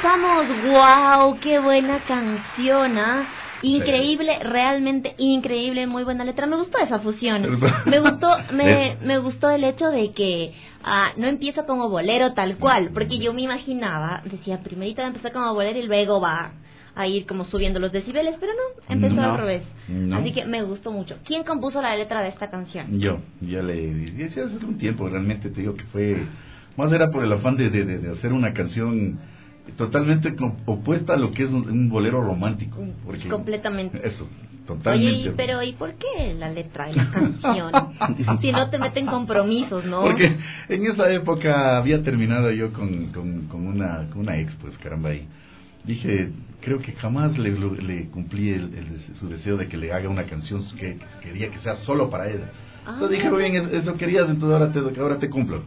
regresamos. ¡Wow! ¡Qué buena canción! ¿Ah? Increíble, realmente increíble, muy buena letra. Me gustó esa fusión. Me gustó el hecho de que no empieza como bolero tal cual, porque yo me imaginaba, decía, primerito va a empezar como bolero y luego va a ir como subiendo los decibeles, pero no, empezó al revés. Así que me gustó mucho. ¿Quién compuso la letra de esta canción? Yo le decía hace un tiempo, realmente te digo que fue, más era por el afán de hacer una canción totalmente opuesta a lo que es un bolero romántico. Porque completamente. Eso, totalmente. Oye, pero ¿y por qué la letra de la canción? Si no te meten compromisos, ¿no? Porque en esa época había terminado yo con una ex, pues caramba, y dije, creo que jamás le cumplí su deseo de que le haga una canción que quería que sea solo para ella. Entonces dije, muy bien, eso querías, entonces ahora te cumplo.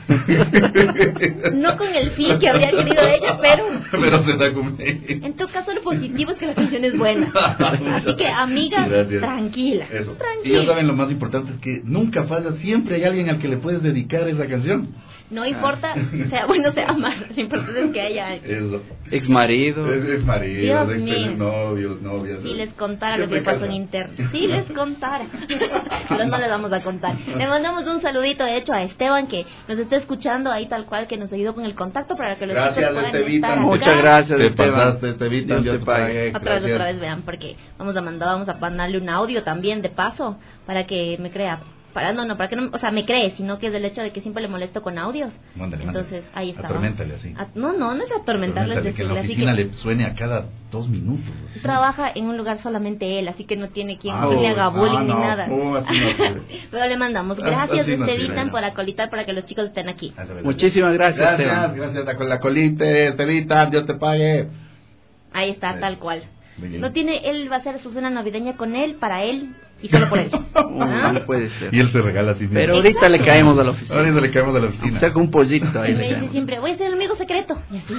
No con el fin que habría querido ella, pero se la cumplí. En tu caso lo positivo es que la canción es buena. Así que, amiga, gracias. Tranquila. Eso. Tranquila. Y ya saben, lo más importante es que nunca falla, siempre hay alguien al que le puedes dedicar esa canción. No importa, sea bueno, sea malo, lo importante es que haya alguien. Exmaridos. Exmaridos, novios, novias. Si les contara lo que pasó en interno. Si les contara. Pero no les vamos a contar. Le mandamos un saludito, de hecho, a Esteban, que nos está escuchando ahí tal cual, que nos ayudó con el contacto para que los chicos puedan estar acá. Muchas gracias, Esteban. Pasaste, Esteban, Dios te pague. Otra vez, vean, porque vamos a mandarle un audio también, de paso, para que me crea. Para que no, o sea, me cree, sino que es del hecho de que siempre le molesto con audios. Entonces, ahí está. Atorméntale así. No es atormentarle, es que en la oficina le suene a cada 2 minutos. Así. Trabaja en un lugar solamente él, así que no tiene quien le haga bullying ni nada. Así no Pero le mandamos. Gracias, Estevitan, por acolitar para que los chicos estén aquí. Muchísimas gracias. Gracias con la colita, Estevitan, Dios te pague. Ahí está, tal cual. No tiene, él va a hacer su cena navideña con él, para él y solo por él. No puede ser. Y él se regala así mismo. Pero ahorita le caemos a la oficina. Ahorita le caemos a la oficina. Saca un pollito ahí. Y me dice siempre, voy a ser el amigo secreto. Y así,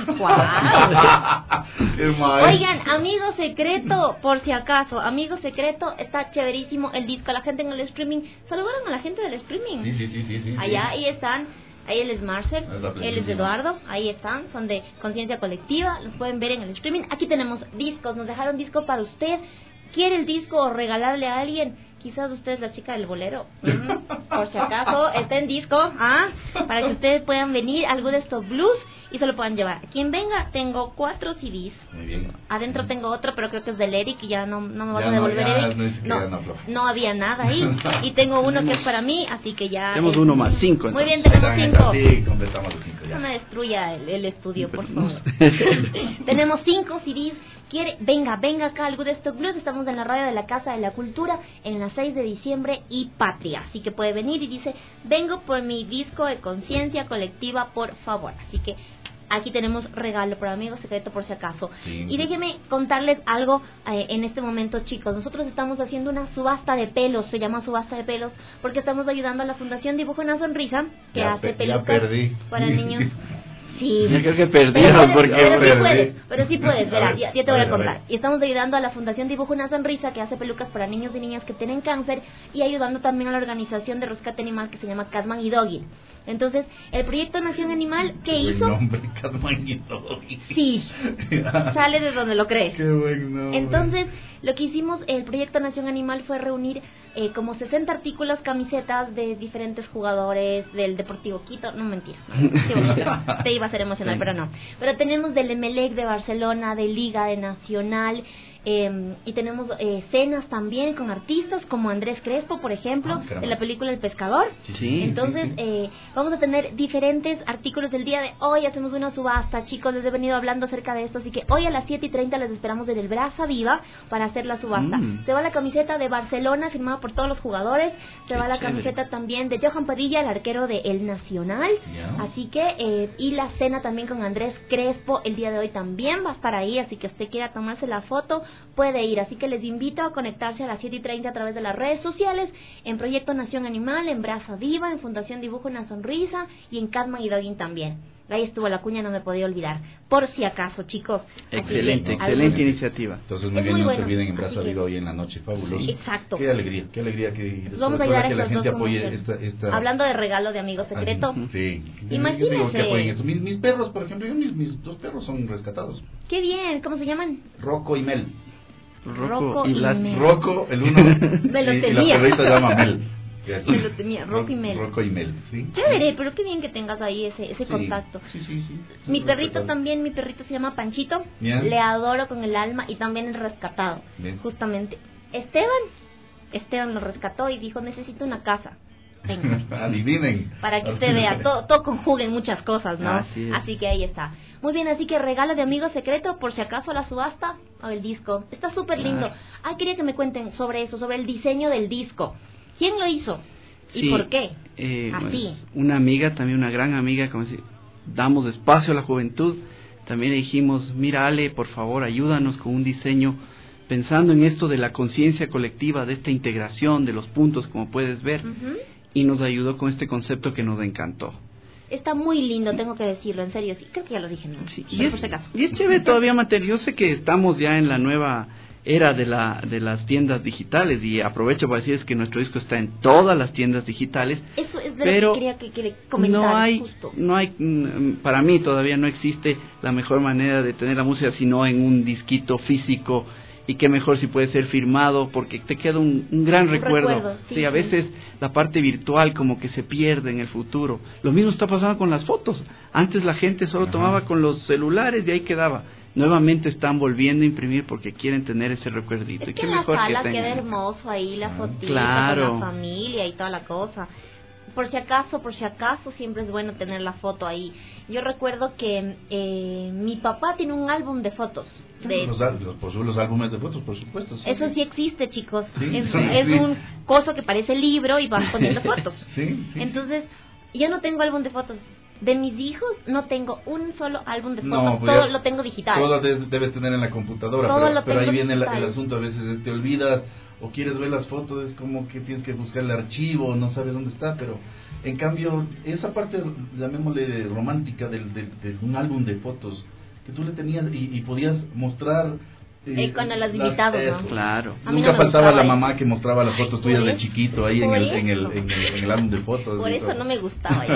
Oigan, amigo secreto, por si acaso, amigo secreto, está chéverísimo el disco. La gente en el streaming, ¿saludaron a la gente del streaming? Sí. Allá, ahí están. Ahí él es Marcel, él es Eduardo, ahí están, son de Conciencia Colectiva, los pueden ver en el streaming. Aquí tenemos discos, nos dejaron disco para usted. ¿Quiere el disco o regalarle a alguien? Quizás usted es la chica del bolero. Por si acaso, está en disco, para que ustedes puedan venir, algo de estos blues, y se lo puedan llevar. Quien venga, tengo 4 CDs. Muy bien. Adentro tengo otro, pero creo que es del Eric, y ya no me vas a devolver Eric. No había nada ahí. Y tengo uno que es para mí, así que ya... Tenemos uno más, 5. Muy bien, tenemos 5. Sí, completamos los 5 ya. No me destruya el estudio, por favor. Tenemos 5 CDs. Venga acá al Good Stock Blues. Estamos en la radio de la Casa de la Cultura en la 6 de diciembre y Patria. Así que puede venir y dice, vengo por mi disco de Conciencia Colectiva, por favor. Así que aquí tenemos regalo para Amigo Secreto por si acaso. Sí. Y déjenme contarles algo en este momento, chicos. Nosotros estamos haciendo una subasta de pelos, se llama subasta de pelos, porque estamos ayudando a la Fundación Dibujo una Sonrisa, que hace pelucas para niños. Sí. Yo creo que perdieron pero sí puedes, verá, ya te voy a contar. Y estamos ayudando a la Fundación Dibujo una Sonrisa, que hace pelucas para niños y niñas que tienen cáncer, y ayudando también a la organización de rescate animal que se llama Catman y Doggy. Entonces, el proyecto Nación Animal, ¿qué hizo? Buen nombre, Catman y Doggy. Sí, sale de donde lo crees. Qué buen nombre. Entonces, lo que hicimos, el proyecto Nación Animal, fue reunir como 60 artículos, camisetas de diferentes jugadores del Deportivo Quito. No, mentira. Te iba a ser emocional, pero no. Pero tenemos del Emelec, de Barcelona, de Liga, de Nacional. Y tenemos cenas también con artistas como Andrés Crespo, por ejemplo, de la película El Pescador. Sí. Entonces, vamos a tener diferentes artículos el día de hoy. Hacemos una subasta, chicos, les he venido hablando acerca de esto, así que hoy a las 7:30 les esperamos en el Brasa Viva para hacer la subasta. Se va la camiseta de Barcelona firmada por todos los jugadores, se va la camiseta también de Johan Padilla, el arquero de El Nacional, así que y la cena también con Andrés Crespo el día de hoy también va a estar ahí, así que usted quiera tomarse la foto puede ir, así que les invito a conectarse a las 7:30 a través de las redes sociales, en Proyecto Nación Animal, en Brasa Viva, en Fundación Dibujo una Sonrisa y en Catman y Dogging también. Ahí estuvo la cuña, no me podía olvidar. Por si acaso, chicos. Excelente iniciativa. Entonces, muy bien, no se olviden en Braza Viva hoy en la noche, fabuloso. Exacto. Qué alegría que vamos a ayudar a que la estos gente dos apoye esta... Hablando de regalo de amigo secreto. Sí. Imagínense. Yo digo que apoyen esto. Mis perros, por ejemplo, mis 2 perros son rescatados. Qué bien, ¿cómo se llaman? Rocco y Mel. Rocco y Mel. Rocco, el uno, me lo y temía. la perrita se llama Mel. Me lo temía, Rocco y Mel. Rocco y Mel, sí. Chévere, pero qué bien que tengas ahí ese contacto. Sí. Mi perrito se llama Panchito. Bien. Le adoro con el alma y también es rescatado. Bien. Justamente. Esteban lo rescató y dijo, necesito una casa. Venga. Adivinen. Para que usted vea, todo conjuga en muchas cosas, ¿no? Así que ahí está. Muy bien, así que regalo de amigo secreto, por si acaso la subasta o el disco. Está súper lindo. Quería que me cuenten sobre eso, sobre el diseño del disco. ¿Quién lo hizo? ¿Y por qué? Así. Pues, una amiga, también una gran amiga, como si damos espacio a la juventud. También le dijimos, mira Ale, por favor, ayúdanos con un diseño pensando en esto de la conciencia colectiva, de esta integración de los puntos, como puedes ver. Y nos ayudó con este concepto que nos encantó. Está muy lindo, tengo que decirlo, en serio, sí, creo que ya lo dije, ¿no? Sí, por si acaso. Y es chévere todavía, material. Yo sé que estamos ya en la nueva era de las tiendas digitales, y aprovecho para decirles que nuestro disco está en todas las tiendas digitales. Eso es de lo que quería comentar. No hay, para mí todavía no existe la mejor manera de tener la música sino en un disquito físico. Y qué mejor si puede ser firmado, porque te queda un gran recuerdo. Sí, a veces la parte virtual como que se pierde en el futuro. Lo mismo está pasando con las fotos. Antes la gente solo tomaba con los celulares y ahí quedaba. Nuevamente están volviendo a imprimir porque quieren tener ese recuerdito. Es y que qué en mejor la sala que queda hermoso ahí la fotita con la familia y toda la cosa. Por si acaso, siempre es bueno tener la foto ahí. Yo recuerdo que mi papá tiene un álbum de fotos. Los álbumes de fotos, por supuesto. Eso sí existe, chicos. Sí, es un coso que parece libro y van poniendo fotos. Entonces, yo no tengo álbum de fotos. De mis hijos no tengo un solo álbum de fotos, todo lo tengo digital. Todo debes tener en la computadora, pero ahí viene el asunto, a veces te olvidas o quieres ver las fotos, es como que tienes que buscar el archivo, no sabes dónde está, pero en cambio esa parte, llamémosle romántica de un álbum de fotos, que tú le tenías y podías mostrar... cuando las invitados, ¿no? Claro. Nunca faltaba la mamá que mostraba las fotos tuyas de chiquito ahí en el álbum de fotos. Por eso no me gustaba.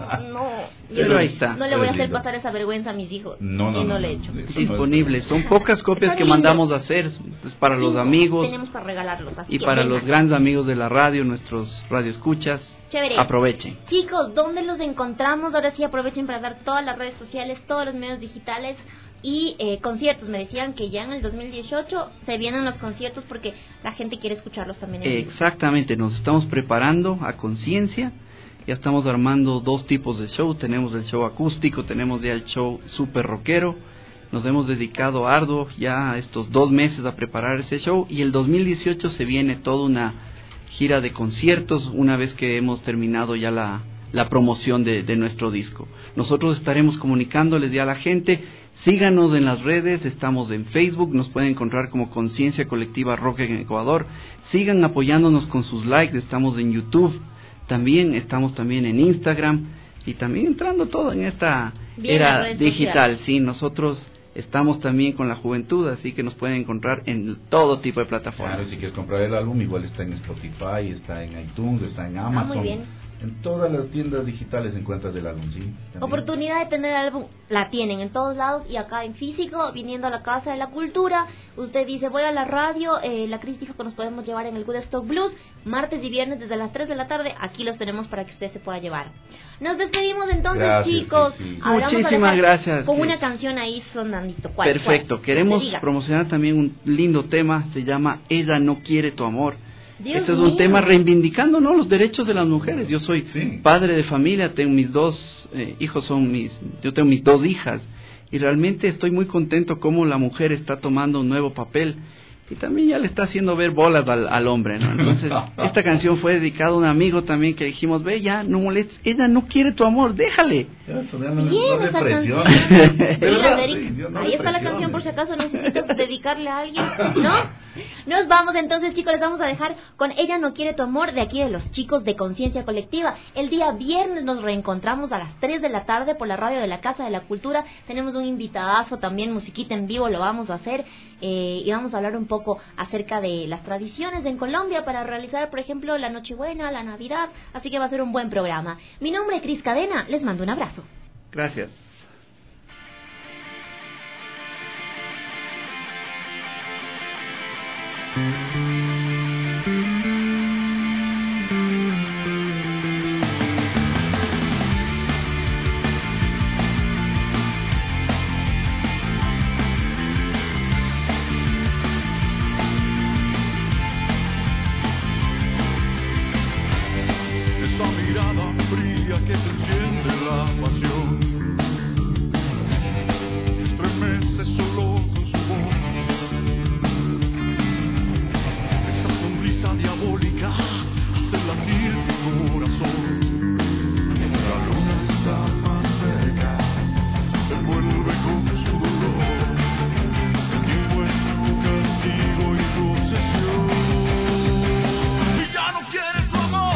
Pero ahí está. No le voy a hacer pasar esa vergüenza a mis hijos. No le he hecho. Disponibles. Son pocas copias que mandamos a hacer pues, para los amigos. Tenemos para regalarlos. Y para los grandes amigos de la radio, nuestros radioescuchas. Chévere. Aprovechen. Chicos, ¿dónde los encontramos? Ahora sí aprovechen para dar todas las redes sociales, todos los medios digitales. Y conciertos, me decían que ya en el 2018 se vienen los conciertos porque la gente quiere escucharlos también en Exactamente, nos estamos preparando a conciencia, ya estamos armando 2 tipos de show, tenemos el show acústico, tenemos ya el show super rockero, nos hemos dedicado arduo ya estos 2 meses a preparar ese show, y el 2018 se viene toda una gira de conciertos una vez que hemos terminado ya la promoción de nuestro disco. Nosotros estaremos comunicándoles ya a la gente. Síganos en las redes, estamos en Facebook, nos pueden encontrar como Conciencia Colectiva Rock en Ecuador. Sigan apoyándonos con sus likes, estamos en YouTube, estamos también en Instagram, y también entrando todo en esta era digital. Sí, nosotros estamos también con la juventud, así que nos pueden encontrar en todo tipo de plataformas. Claro, si quieres comprar el álbum, igual está en Spotify, está en iTunes, está en Amazon. Muy bien. En todas las tiendas digitales encuentras el álbum, sí. También. Oportunidad de tener el álbum, la tienen en todos lados, y acá en físico, viniendo a la Casa de la Cultura. Usted dice, voy a la radio, la Cris dijo que nos podemos llevar en el Woodstock Blues, martes y viernes desde las 3 de la tarde, aquí los tenemos para que usted se pueda llevar. Nos despedimos entonces, gracias, chicos. Sí. Muchísimas gracias. Con una canción ahí sonandito. ¿Cuál? Perfecto, queremos promocionar también un lindo tema, se llama Ella no quiere tu amor. Este es un tema reivindicando, ¿no?, los derechos de las mujeres. Yo soy padre de familia, tengo mis 2 hijos, yo tengo mis 2 hijas, y realmente estoy muy contento cómo la mujer está tomando un nuevo papel y también ya le está haciendo ver bolas al hombre, ¿no? Entonces esta canción fue dedicada a un amigo también, que dijimos, ve, ya no molestes, ella no quiere tu amor, déjale. Bien, esa canción. Ahí está la canción, por si acaso necesitas dedicarle a alguien, ¿no? Nos vamos entonces, chicos, les vamos a dejar con Ella no quiere tu amor, de aquí de los chicos de Conciencia Colectiva. El día viernes nos reencontramos a las 3 de la tarde por la radio de la Casa de la Cultura. Tenemos un invitadazo también, musiquita en vivo, lo vamos a hacer y vamos a hablar un poco acerca de las tradiciones en Colombia para realizar, por ejemplo, la Nochebuena, la Navidad, así que va a ser un buen programa. Mi nombre es Cris Cadena, les mando un abrazo. Gracias. Esa mirada fría que te enciende la pasión, estremece solo con su voz. Esa sonrisa diabólica hace latir tu corazón. La luna está más cerca, te envuelve con su dolor. El tiempo es tu castigo y tu obsesión. Y ya no quieres tu amor.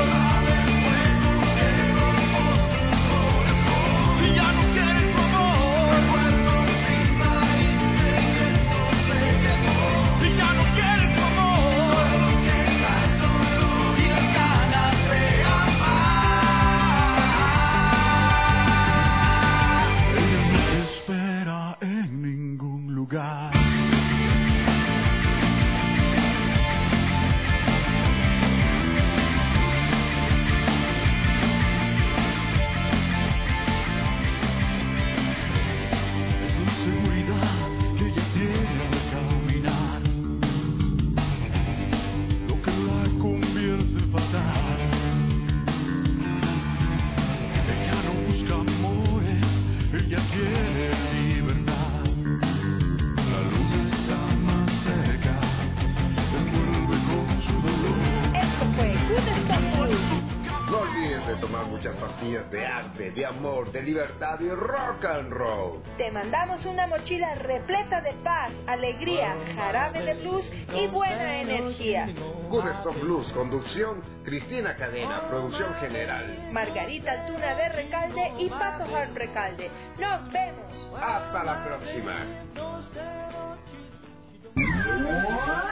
De arte, de amor, de libertad y rock and roll. Te mandamos una mochila repleta de paz, alegría, jarabe de blues y buena energía. Good Stop Blues, conducción Cristina Cadena, producción general Margarita Altuna de Recalde y Pato Hart Recalde. Nos vemos. Hasta la próxima.